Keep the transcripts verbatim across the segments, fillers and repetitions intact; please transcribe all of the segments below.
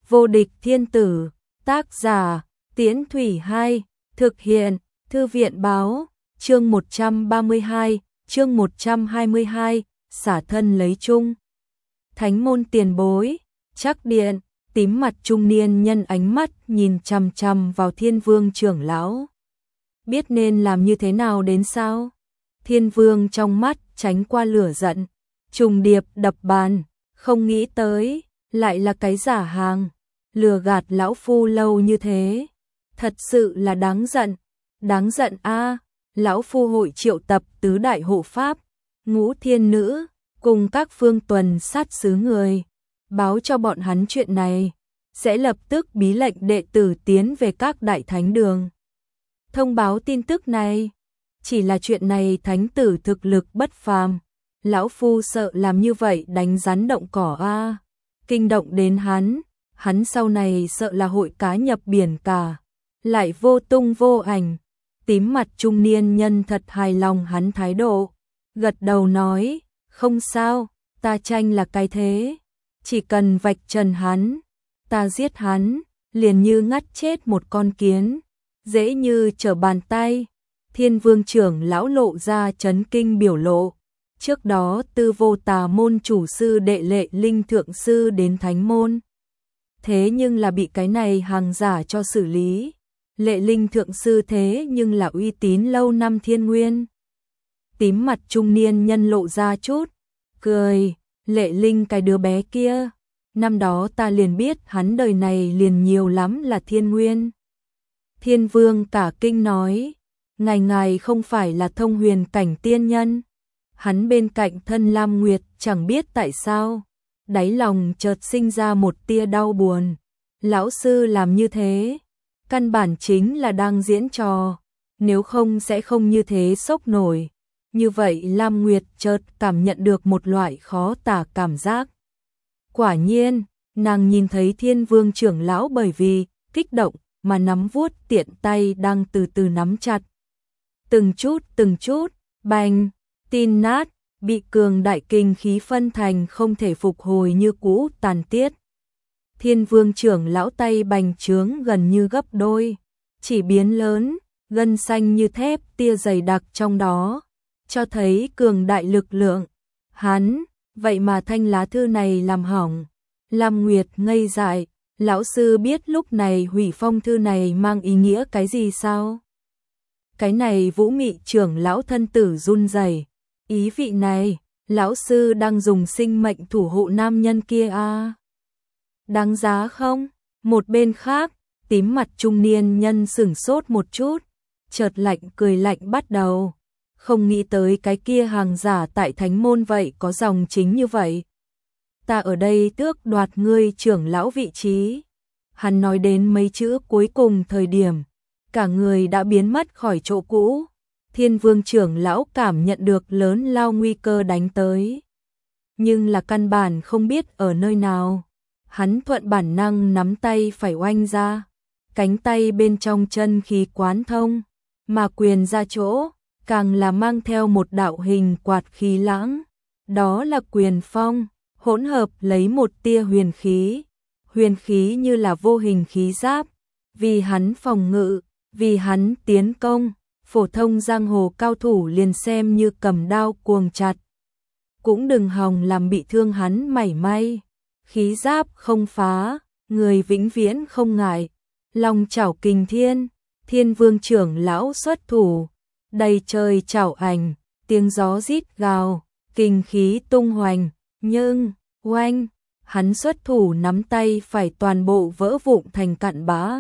Vô địch thiên tử, tác giả, Tiễn Thủy Hai, thực hiện, Thư viện báo, chương một trăm ba mươi hai, chương một trăm hai mươi hai, xả thân lấy chung. Thánh môn tiền bối, Trác Điện, tím mặt trung niên nhân ánh mắt nhìn chằm chằm vào Thiên Vương trưởng lão. Biết nên làm như thế nào đến sao? Thiên Vương trong mắt tránh qua lửa giận, trùng điệp đập bàn, không nghĩ tới, lại là cái giả hàng, lừa gạt lão phu lâu như thế. Thật sự là đáng giận, đáng giận a. Lão phu hội triệu tập tứ đại hộ pháp, ngũ thiên nữ, cùng các phương tuần sát sứ người, báo cho bọn hắn chuyện này, sẽ lập tức bí lệnh đệ tử tiến về các đại thánh đường. Thông báo tin tức này, chỉ là chuyện này thánh tử thực lực bất phàm, lão phu sợ làm như vậy đánh rắn động cỏ a, kinh động đến hắn, hắn sau này sợ là hội cá nhập biển cả, lại vô tung vô ảnh. Tím mặt trung niên nhân thật hài lòng hắn thái độ, gật đầu nói, không sao, ta tranh là cái thế, chỉ cần vạch trần hắn, ta giết hắn, liền như ngắt chết một con kiến, dễ như trở bàn tay. Thiên Vương trưởng lão lộ ra chấn kinh biểu lộ, trước đó Tư Vô Tà môn chủ sư đệ Lệ Linh thượng sư đến thánh môn, thế nhưng là bị cái này hàng giả cho xử lý. Lệ Linh thượng sư thế nhưng là uy tín lâu năm thiên nguyên. Tím mặt trung niên nhân lộ ra chút cười, Lệ Linh cái đứa bé kia, năm đó ta liền biết hắn đời này liền nhiều lắm là thiên nguyên. Thiên Vương cả kinh nói, ngài ngài không phải là thông huyền cảnh tiên nhân. Hắn bên cạnh thân Lam Nguyệt chẳng biết tại sao, đáy lòng chợt sinh ra một tia đau buồn. Lão sư làm như thế, căn bản chính là đang diễn trò, nếu không sẽ không như thế sốc nổi. Như vậy Lam Nguyệt chợt cảm nhận được một loại khó tả cảm giác. Quả nhiên, nàng nhìn thấy Thiên Vương trưởng lão bởi vì kích động mà nắm vuốt tiện tay đang từ từ nắm chặt. Từng chút từng chút, bành, tin nát, bị cường đại kinh khí phân thành không thể phục hồi như cũ tàn tiết. Thiên Vương trưởng lão tay bành trướng gần như gấp đôi, chỉ biến lớn, gân xanh như thép tia dày đặc trong đó, cho thấy cường đại lực lượng. Hắn, vậy mà thanh lá thư này làm hỏng. Lam Nguyệt ngây dại, lão sư biết lúc này hủy phong thư này mang ý nghĩa cái gì sao? Cái này Vũ Mị trưởng lão thân tử run rẩy, ý vị này, lão sư đang dùng sinh mệnh thủ hộ nam nhân kia a. Đáng giá không? Một bên khác, tím mặt trung niên nhân sửng sốt một chút, chợt lạnh cười lạnh bắt đầu. Không nghĩ tới cái kia hàng giả tại thánh môn vậy có dòng chính như vậy. Ta ở đây tước đoạt ngươi trưởng lão vị trí. Hắn nói đến mấy chữ cuối cùng thời điểm, cả người đã biến mất khỏi chỗ cũ. Thiên Vương trưởng lão cảm nhận được lớn lao nguy cơ đánh tới, nhưng là căn bản không biết ở nơi nào. Hắn thuận bản năng nắm tay phải oanh ra, cánh tay bên trong chân khí quán thông, mà quyền ra chỗ, càng là mang theo một đạo hình quạt khí lãng. Đó là quyền phong, hỗn hợp lấy một tia huyền khí. Huyền khí như là vô hình khí giáp, vì hắn phòng ngự, vì hắn tiến công, phổ thông giang hồ cao thủ liền xem như cầm đao cuồng chặt, cũng đừng hòng làm bị thương hắn mảy may. Khí giáp không phá, người vĩnh viễn không ngại. Long chảo kình thiên, Thiên Vương trưởng lão xuất thủ, đầy trời chảo ảnh, tiếng gió rít gào, kinh khí tung hoành, nhưng, oanh, hắn xuất thủ nắm tay phải toàn bộ vỡ vụn thành cặn bã.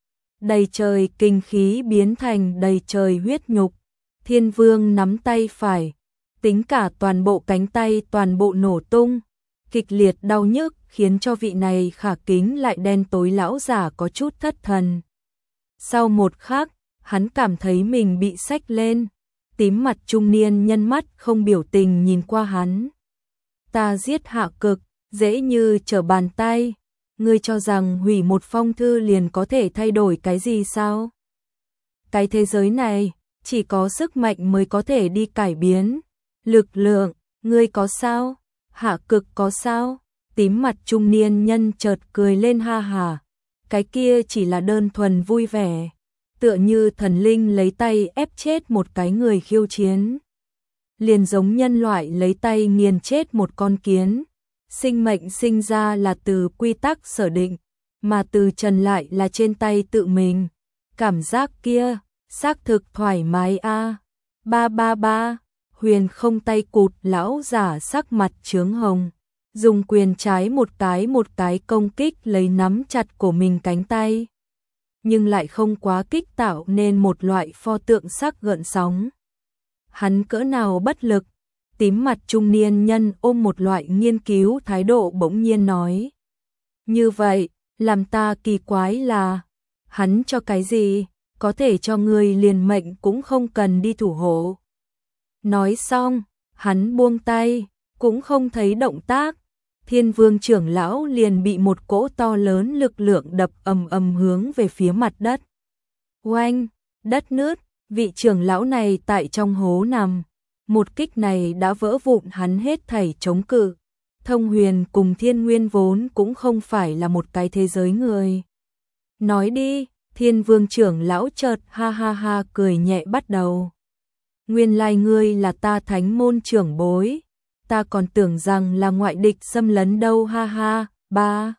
Đầy trời kinh khí biến thành đầy trời huyết nhục. Thiên Vương nắm tay phải, tính cả toàn bộ cánh tay toàn bộ nổ tung. Kịch liệt đau nhức khiến cho vị này khả kính lại đen tối lão giả có chút thất thần. Sau một khắc, hắn cảm thấy mình bị xách lên. Tím mặt trung niên nhân mắt không biểu tình nhìn qua hắn. Ta giết Hạ Cực, dễ như trở bàn tay. Ngươi cho rằng hủy một phong thư liền có thể thay đổi cái gì sao? Cái thế giới này, chỉ có sức mạnh mới có thể đi cải biến. Lực lượng, ngươi có sao? Hạ Cực có sao? Tím mặt trung niên nhân chợt cười lên ha hà. Cái kia chỉ là đơn thuần vui vẻ, tựa như thần linh lấy tay ép chết một cái người khiêu chiến. Liền giống nhân loại lấy tay nghiền chết một con kiến. Sinh mệnh sinh ra là từ quy tắc sở định, mà từ trần lại là trên tay tự mình. Cảm giác kia, xác thực thoải mái a. Ba ba ba, Huyền không tay cụt lão giả sắc mặt chướng hồng. Dùng quyền trái một cái một cái công kích lấy nắm chặt của mình cánh tay. Nhưng lại không quá kích tạo nên một loại pho tượng sắc gợn sóng. Hắn cỡ nào bất lực, tím mặt trung niên nhân ôm một loại nghiên cứu thái độ bỗng nhiên nói. Như vậy, làm ta kỳ quái là, hắn cho cái gì, có thể cho người liền mệnh cũng không cần đi thủ hộ. Nói xong, hắn buông tay, cũng không thấy động tác. Thiên Vương trưởng lão liền bị một cỗ to lớn lực lượng đập ầm ầm hướng về phía mặt đất. Oanh, đất nứt, vị trưởng lão này tại trong hố nằm. Một kích này đã vỡ vụn hắn hết thảy chống cự. Thông Huyền cùng Thiên Nguyên vốn cũng không phải là một cái thế giới người. Nói đi, Thiên Vương trưởng lão chợt ha ha ha cười nhẹ bắt đầu. Nguyên lai ngươi là ta thánh môn trưởng bối. Ta còn tưởng rằng là ngoại địch xâm lấn đâu ha ha. Ba.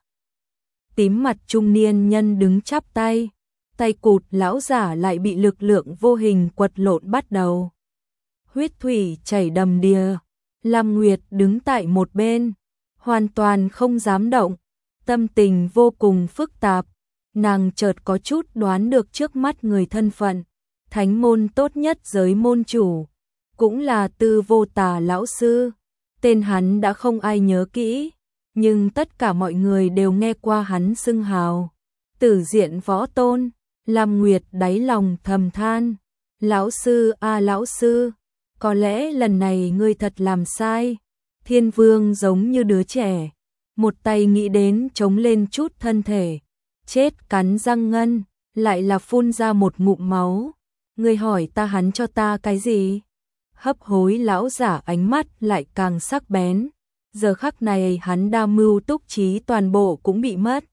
Tím mặt trung niên nhân đứng chắp tay. Tay cụt lão giả lại bị lực lượng vô hình quật lộn bắt đầu. Huyết thủy chảy đầm đìa. Lam Nguyệt đứng tại một bên, hoàn toàn không dám động, tâm tình vô cùng phức tạp. Nàng chợt có chút đoán được trước mắt người thân phận, thánh môn tốt nhất giới môn chủ, cũng là Tư Vô Tà lão sư. Tên hắn đã không ai nhớ kỹ, nhưng tất cả mọi người đều nghe qua hắn xưng hào. Tử Diện Võ Tôn. Lam Nguyệt đáy lòng thầm than, lão sư a à, lão sư, có lẽ lần này ngươi thật làm sai. Thiên Vương giống như đứa trẻ, một tay nghĩ đến chống lên chút thân thể, chết cắn răng ngân, lại là phun ra một ngụm máu. Ngươi hỏi ta hắn cho ta cái gì? Hấp hối lão giả ánh mắt lại càng sắc bén. Giờ khắc này hắn đa mưu túc trí toàn bộ cũng bị mất.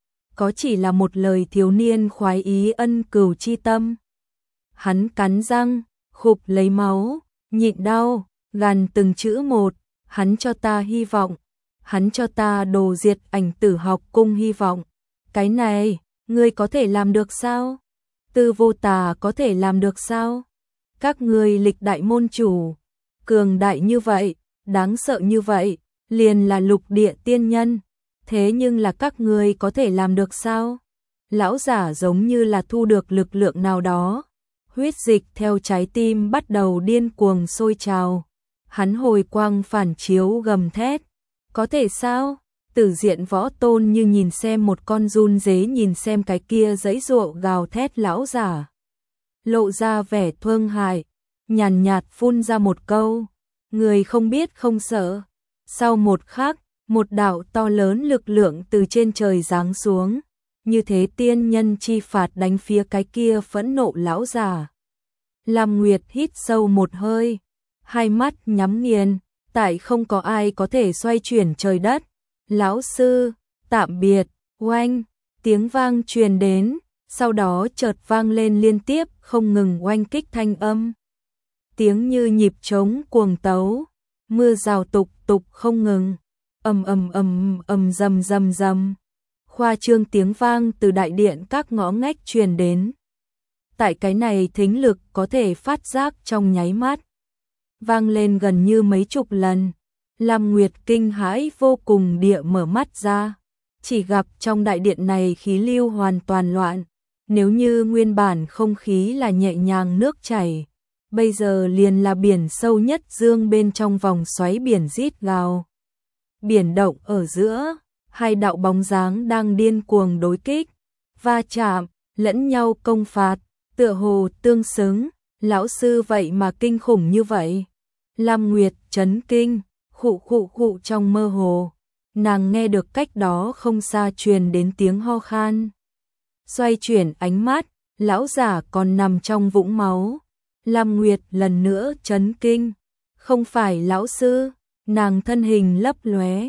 Có chỉ là một lời thiếu niên khoái ý ân cừu chi tâm. Hắn cắn răng, khục lấy máu, nhịn đau, gằn từng chữ một. Hắn cho ta hy vọng, hắn cho ta đồ diệt ảnh tử học cung hy vọng. Cái này, ngươi có thể làm được sao? Tư Vô Tà có thể làm được sao? Các ngươi lịch đại môn chủ, cường đại như vậy, đáng sợ như vậy, liền là lục địa tiên nhân. Thế nhưng là các ngươi có thể làm được sao? Lão giả giống như là thu được lực lượng nào đó. Huyết dịch theo trái tim bắt đầu điên cuồng sôi trào. Hắn hồi quang phản chiếu gầm thét. Có thể sao? Tử Diện Võ Tôn như nhìn xem một con run dế nhìn xem cái kia giãy giụa gào thét lão giả. Lộ ra vẻ thương hại, nhàn nhạt phun ra một câu. Người không biết không sợ. Sau một khắc, một đạo to lớn lực lượng từ trên trời giáng xuống. Như thế tiên nhân chi phạt đánh phía cái kia phẫn nộ lão giả. Lam Nguyệt hít sâu một hơi, hai mắt nhắm nghiền, tại không có ai có thể xoay chuyển trời đất. Lão sư, tạm biệt. Oanh, tiếng vang truyền đến, sau đó chợt vang lên liên tiếp không ngừng oanh kích thanh âm. Tiếng như nhịp trống cuồng tấu, mưa rào tục tục không ngừng, ầm ầm ầm ầm rầm rầm rầm. Khoa trương tiếng vang từ đại điện các ngõ ngách truyền đến. Tại cái này thính lực có thể phát giác trong nháy mắt, vang lên gần như mấy chục lần. Lam Nguyệt kinh hãi vô cùng địa mở mắt ra, chỉ gặp trong đại điện này khí lưu hoàn toàn loạn. Nếu như nguyên bản không khí là nhẹ nhàng nước chảy, bây giờ liền là biển sâu nhất dương bên trong vòng xoáy biển rít gào. Biển động ở giữa, hai đạo bóng dáng đang điên cuồng đối kích, va chạm, lẫn nhau công phạt, tựa hồ tương xứng. Lão sư vậy mà kinh khủng như vậy. Lam Nguyệt chấn kinh, khụ khụ khụ trong mơ hồ, nàng nghe được cách đó không xa truyền đến tiếng ho khan. Xoay chuyển ánh mắt, lão giả còn nằm trong vũng máu. Lam Nguyệt lần nữa chấn kinh, không phải lão sư. Nàng thân hình lấp lóe,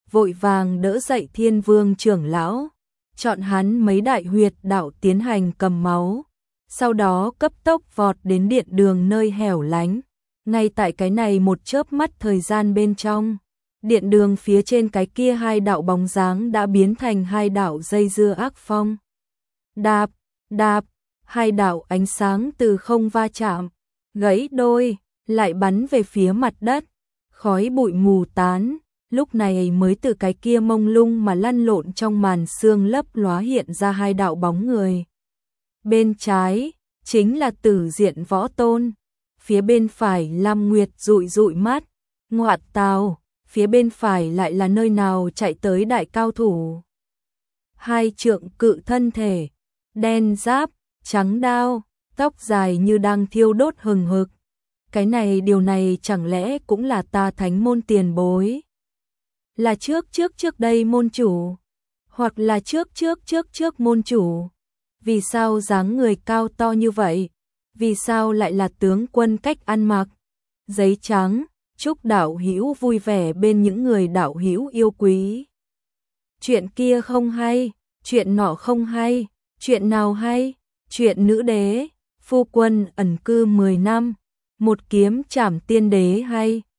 vội vàng đỡ dậy Thiên Vương trưởng lão, chọn hắn mấy đại huyệt đạo tiến hành cầm máu, sau đó cấp tốc vọt đến điện đường nơi hẻo lánh. Ngay tại cái này một chớp mắt thời gian bên trong, điện đường phía trên cái kia hai đạo bóng dáng đã biến thành hai đạo dây dưa ác phong. Đạp, đạp, hai đạo ánh sáng từ không va chạm, gãy đôi, lại bắn về phía mặt đất, khói bụi mù tán, lúc này mới từ cái kia mông lung mà lăn lộn trong màn sương lấp lóa hiện ra hai đạo bóng người. Bên trái, chính là Tử Diện Võ Tôn, phía bên phải Lam Nguyệt dụi dụi mắt, ngoạn tào, phía bên phải lại là nơi nào chạy tới đại cao thủ. Hai trượng cự thân thể, đen giáp, trắng đao, tóc dài như đang thiêu đốt hừng hực. Cái này điều này chẳng lẽ cũng là ta thánh môn tiền bối? Là trước trước trước đây môn chủ, hoặc là trước trước trước trước môn chủ. Vì sao dáng người cao to như vậy? Vì sao lại là tướng quân cách ăn mặc? Giấy trắng, chúc đạo hữu vui vẻ bên những người đạo hữu yêu quý. Chuyện kia không hay, chuyện nọ không hay, chuyện nào hay? Chuyện nữ đế, phu quân ẩn cư mười năm, một kiếm trảm tiên đế hay?